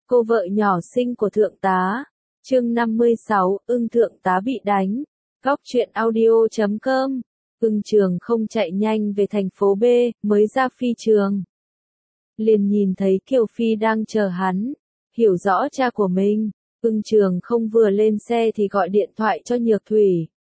Cô vợ nhỏ xinh của thượng tá. Chương 56, ưng thượng tá bị đánh. Góc truyện audio.com. Ưng Trường không chạy nhanh về thành phố B, mới ra phi trường. Liền nhìn thấy Kiều Phi đang chờ hắn. Hiểu rõ cha của mình, Ưng Trường không vừa lên xe thì gọi điện thoại cho Nhược Thủy.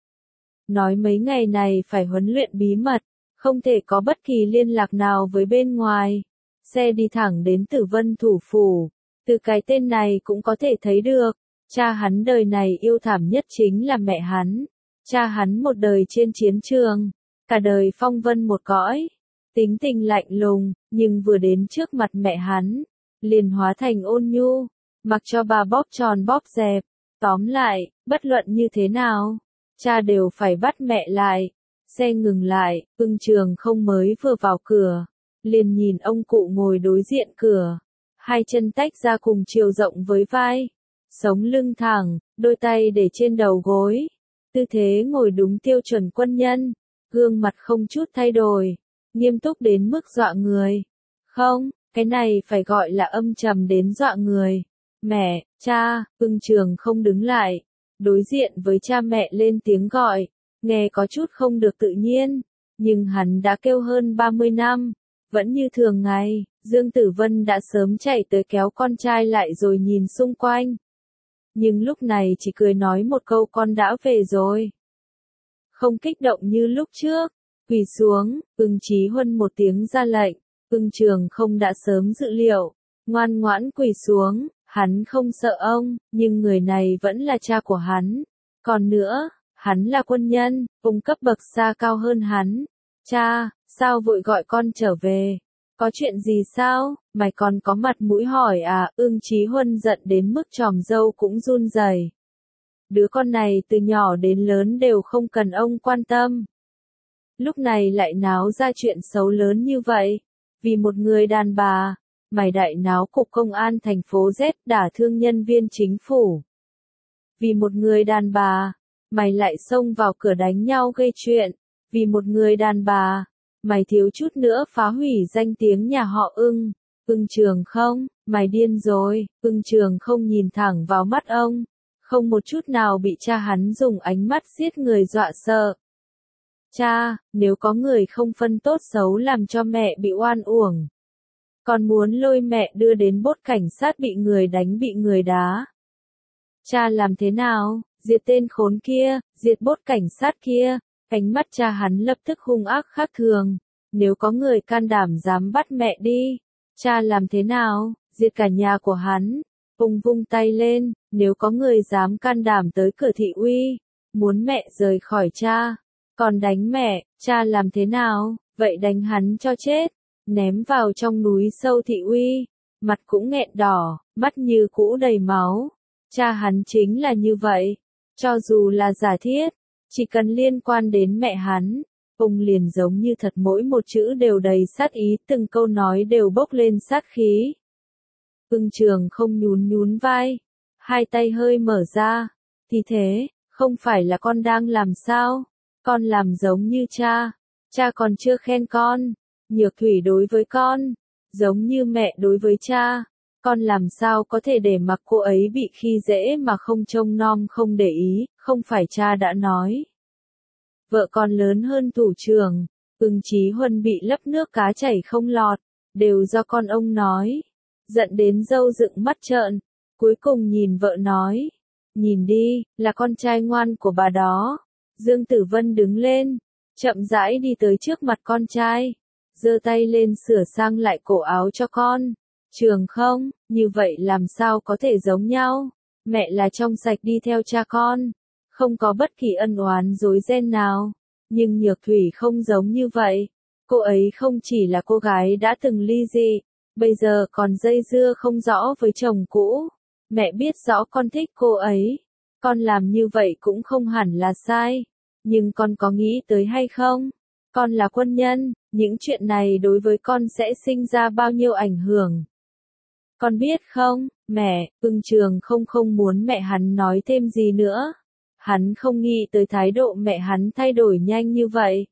Nói mấy ngày này phải huấn luyện bí mật, không thể có bất kỳ liên lạc nào với bên ngoài. Xe đi thẳng đến Tử Vân thủ phủ. Từ cái tên này cũng có thể thấy được, cha hắn đời này yêu thảm nhất chính là mẹ hắn. Cha hắn một đời trên chiến trường, cả đời phong vân một cõi, tính tình lạnh lùng, nhưng vừa đến trước mặt mẹ hắn, liền hóa thành ôn nhu, mặc cho bà bóp tròn bóp dẹp. Tóm lại, bất luận như thế nào, cha đều phải bắt mẹ lại. Xe ngừng lại, Ưng Trường không mới vừa vào cửa, liền nhìn ông cụ ngồi đối diện cửa. Hai chân tách ra cùng chiều rộng với vai, sống lưng thẳng, đôi tay để trên đầu gối. Tư thế ngồi đúng tiêu chuẩn quân nhân, gương mặt không chút thay đổi, nghiêm túc đến mức dọa người. Không, cái này phải gọi là âm trầm đến dọa người. Mẹ, cha, Ưng Trường không đứng lại, đối diện với cha mẹ lên tiếng gọi, nghe có chút không được tự nhiên, nhưng hắn đã kêu hơn 30 năm, vẫn như thường ngày. Dương Tử Vân đã sớm chạy tới kéo con trai lại rồi nhìn xung quanh. Nhưng lúc này chỉ cười nói một câu con đã về rồi. Không kích động như lúc trước. Quỳ xuống, Ưng Chí Huân một tiếng ra lệnh. Ưng Trường không đã sớm dự liệu. Ngoan ngoãn quỳ xuống, hắn không sợ ông, nhưng người này vẫn là cha của hắn. Còn nữa, hắn là quân nhân, ông cấp bậc xa cao hơn hắn. Cha, sao vội gọi con trở về? Có chuyện gì sao, mày còn có mặt mũi hỏi à? Ưng Chí Huân giận đến mức chòm râu cũng run rẩy. Đứa con này từ nhỏ đến lớn đều không cần ông quan tâm. Lúc này lại náo ra chuyện xấu lớn như vậy. Vì một người đàn bà, mày đại náo cục công an thành phố Z đả thương nhân viên chính phủ. Vì một người đàn bà, mày lại xông vào cửa đánh nhau gây chuyện. Vì một người đàn bà, mày thiếu chút nữa phá hủy danh tiếng nhà họ Ưng. Ưng Trường không, mày điên rồi. Ưng Trường không nhìn thẳng vào mắt ông, không một chút nào bị cha hắn dùng ánh mắt giết người dọa sợ. Cha, nếu có người không phân tốt xấu làm cho mẹ bị oan uổng, còn muốn lôi mẹ đưa đến bốt cảnh sát bị người đánh bị người đá, cha làm thế nào? Diệt tên khốn kia, diệt bốt cảnh sát kia. Ánh mắt cha hắn lập tức hung ác khác thường. Nếu có người can đảm dám bắt mẹ đi, cha làm thế nào? Diệt cả nhà của hắn. Ông vung tay lên, nếu có người dám can đảm tới cửa thị uy, muốn mẹ rời khỏi cha, còn đánh mẹ, cha làm thế nào? Vậy đánh hắn cho chết, ném vào trong núi sâu thị uy. Mặt cũng nghẹn đỏ, mắt như cũ đầy máu. Cha hắn chính là như vậy. Cho dù là giả thiết, chỉ cần liên quan đến mẹ hắn, ông liền giống như thật, mỗi một chữ đều đầy sát ý, từng câu nói đều bốc lên sát khí. Ưng Trường không nhún nhún vai, hai tay hơi mở ra. Thì thế, không phải là con đang làm sao? Con làm giống như cha. Cha còn chưa khen con. Nhược Thủy đối với con, giống như mẹ đối với cha. Con làm sao có thể để mặc cô ấy bị khi dễ mà không trông nom không để ý, không phải cha đã nói. Vợ con lớn hơn thủ trưởng, Ưng Chí Huân bị lấp nước cá chảy không lọt, đều do con ông nói. Giận đến râu dựng mắt trợn, cuối cùng nhìn vợ nói. Nhìn đi, là con trai ngoan của bà đó. Dương Tử Vân đứng lên, chậm rãi đi tới trước mặt con trai, giơ tay lên sửa sang lại cổ áo cho con. Trường không, như vậy làm sao có thể giống nhau? Mẹ là trong sạch đi theo cha con, không có bất kỳ ân oán rối ren nào. Nhưng Nhược Thủy không giống như vậy. Cô ấy không chỉ là cô gái đã từng ly dị, bây giờ còn dây dưa không rõ với chồng cũ. Mẹ biết rõ con thích cô ấy. Con làm như vậy cũng không hẳn là sai. Nhưng con có nghĩ tới hay không? Con là quân nhân, những chuyện này đối với con sẽ sinh ra bao nhiêu ảnh hưởng? Con biết không, mẹ? Ưng Trường không muốn mẹ hắn nói thêm gì nữa. Hắn không nghĩ tới thái độ mẹ hắn thay đổi nhanh như vậy.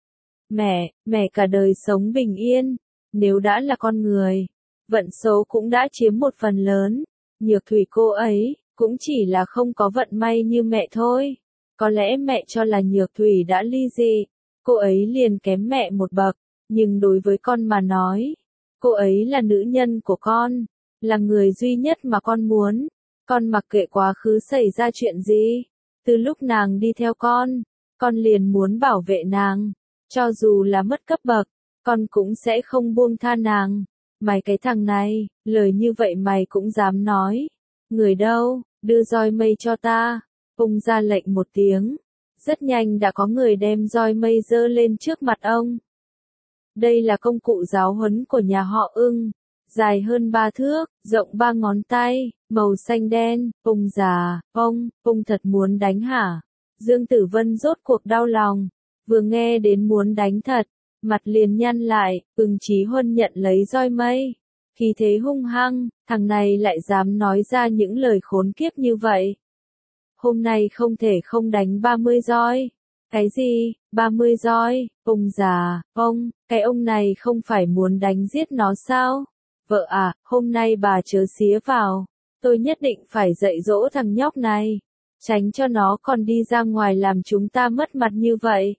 Mẹ cả đời sống bình yên. Nếu đã là con người, vận số cũng đã chiếm một phần lớn. Nhược Thủy cô ấy, cũng chỉ là không có vận may như mẹ thôi. Có lẽ mẹ cho là Nhược Thủy đã ly dị, cô ấy liền kém mẹ một bậc, nhưng đối với con mà nói, cô ấy là nữ nhân của con, là người duy nhất mà con muốn. Con mặc kệ quá khứ xảy ra chuyện gì, từ lúc nàng đi theo con liền muốn bảo vệ nàng, cho dù là mất cấp bậc, con cũng sẽ không buông tha nàng. Mày cái thằng này, lời như vậy mày cũng dám nói. Người đâu, đưa roi mây cho ta. Ông ra lệnh một tiếng. Rất nhanh đã có người đem roi mây giơ lên trước mặt ông. Đây là công cụ giáo huấn của nhà họ Ưng. Dài hơn 3 thước, rộng 3 ngón tay, màu xanh đen. Ông già, ông thật muốn đánh hả? Dương Tử Vân rốt cuộc đau lòng. Vừa nghe đến muốn đánh thật, mặt liền nhăn lại. Ưng Chí Huân nhận lấy roi mây. Khí thế hung hăng, thằng này lại dám nói ra những lời khốn kiếp như vậy. Hôm nay không thể không đánh 30 roi. Cái gì, 30 roi, ông già, cái ông này không phải muốn đánh giết nó sao? Vợ à, hôm nay bà chớ xía vào, tôi nhất định phải dạy dỗ thằng nhóc này, tránh cho nó còn đi ra ngoài làm chúng ta mất mặt như vậy.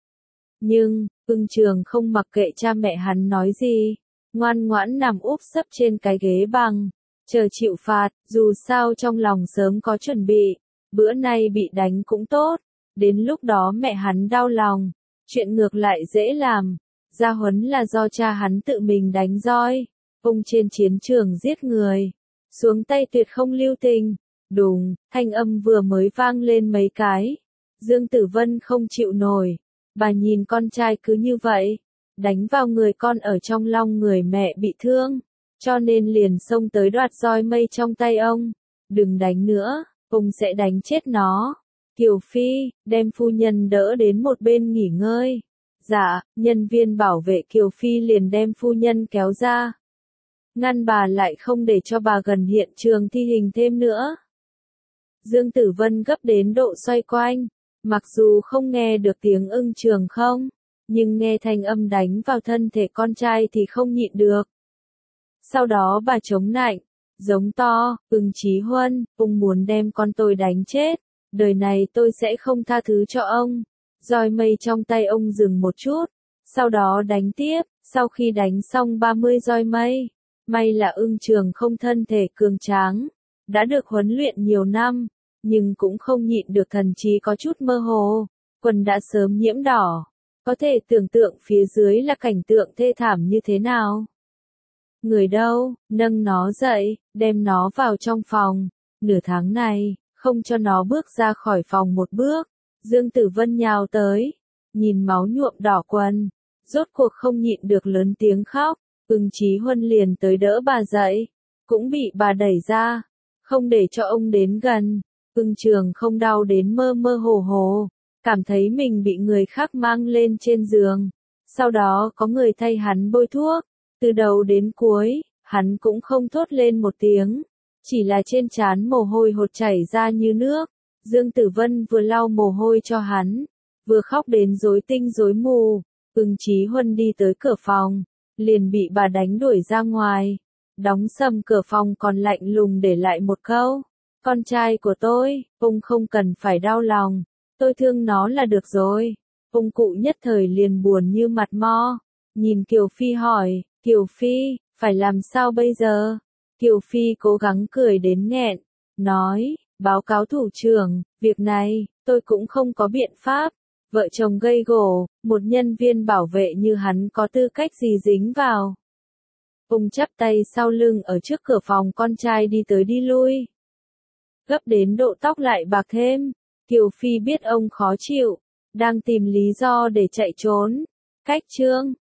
Nhưng, Ưng Trường không mặc kệ cha mẹ hắn nói gì, ngoan ngoãn nằm úp sấp trên cái ghế bằng, chờ chịu phạt, dù sao trong lòng sớm có chuẩn bị, bữa nay bị đánh cũng tốt, đến lúc đó mẹ hắn đau lòng, chuyện ngược lại dễ làm, gia huấn là do cha hắn tự mình đánh roi, ông trên chiến trường giết người, xuống tay tuyệt không lưu tình, đùng, thanh âm vừa mới vang lên mấy cái, Dương Tử Vân không chịu nổi, bà nhìn con trai cứ như vậy, đánh vào người con ở trong lòng người mẹ bị thương, cho nên liền xông tới đoạt roi mây trong tay ông, đừng đánh nữa, ông sẽ đánh chết nó. Kiều Phi, đem phu nhân đỡ đến một bên nghỉ ngơi. Dạ, nhân viên bảo vệ Kiều Phi liền đem phu nhân kéo ra. Ngăn bà lại không để cho bà gần hiện trường thi hình thêm nữa. Dương Tử Vân gấp đến độ xoay quanh, mặc dù không nghe được tiếng Ưng Trường không, nhưng nghe thanh âm đánh vào thân thể con trai thì không nhịn được. Sau đó bà chống nạnh, giống to, Ưng Chí Huân, ông muốn đem con tôi đánh chết. Đời này tôi sẽ không tha thứ cho ông. Roi mây trong tay ông dừng một chút, sau đó đánh tiếp, sau khi đánh xong 30 roi mây. May là Ưng Trường không thân thể cường tráng, đã được huấn luyện nhiều năm, nhưng cũng không nhịn được thần trí có chút mơ hồ, quần đã sớm nhiễm đỏ, có thể tưởng tượng phía dưới là cảnh tượng thê thảm như thế nào. Người đâu, nâng nó dậy, đem nó vào trong phòng, nửa tháng này, không cho nó bước ra khỏi phòng một bước. Dương Tử Vân nhào tới, nhìn máu nhuộm đỏ quần, rốt cuộc không nhịn được lớn tiếng khóc, Ưng Chí Huân liền tới đỡ bà dậy, cũng bị bà đẩy ra, không để cho ông đến gần. Ưng Trường không đau đến mơ mơ hồ hồ, cảm thấy mình bị người khác mang lên trên giường, sau đó có người thay hắn bôi thuốc, từ đầu đến cuối, hắn cũng không thốt lên một tiếng. Chỉ là trên trán mồ hôi hột chảy ra như nước, Dương Tử Vân vừa lau mồ hôi cho hắn, vừa khóc đến rối tinh rối mù. Ưng Chí Huân đi tới cửa phòng, liền bị bà đánh đuổi ra ngoài, đóng sầm cửa phòng còn lạnh lùng để lại một câu, con trai của tôi, ông không cần phải đau lòng, tôi thương nó là được rồi. Ông cụ nhất thời liền buồn như mặt mo, nhìn Kiều Phi hỏi, Kiều Phi, phải làm sao bây giờ? Kiều Phi cố gắng cười đến nghẹn, nói, báo cáo thủ trưởng, việc này, tôi cũng không có biện pháp. Vợ chồng gây gổ, một nhân viên bảo vệ như hắn có tư cách gì dính vào. Ông chắp tay sau lưng ở trước cửa phòng con trai đi tới đi lui. Gấp đến độ tóc lại bạc thêm, Kiều Phi biết ông khó chịu, đang tìm lý do để chạy trốn. Cách chương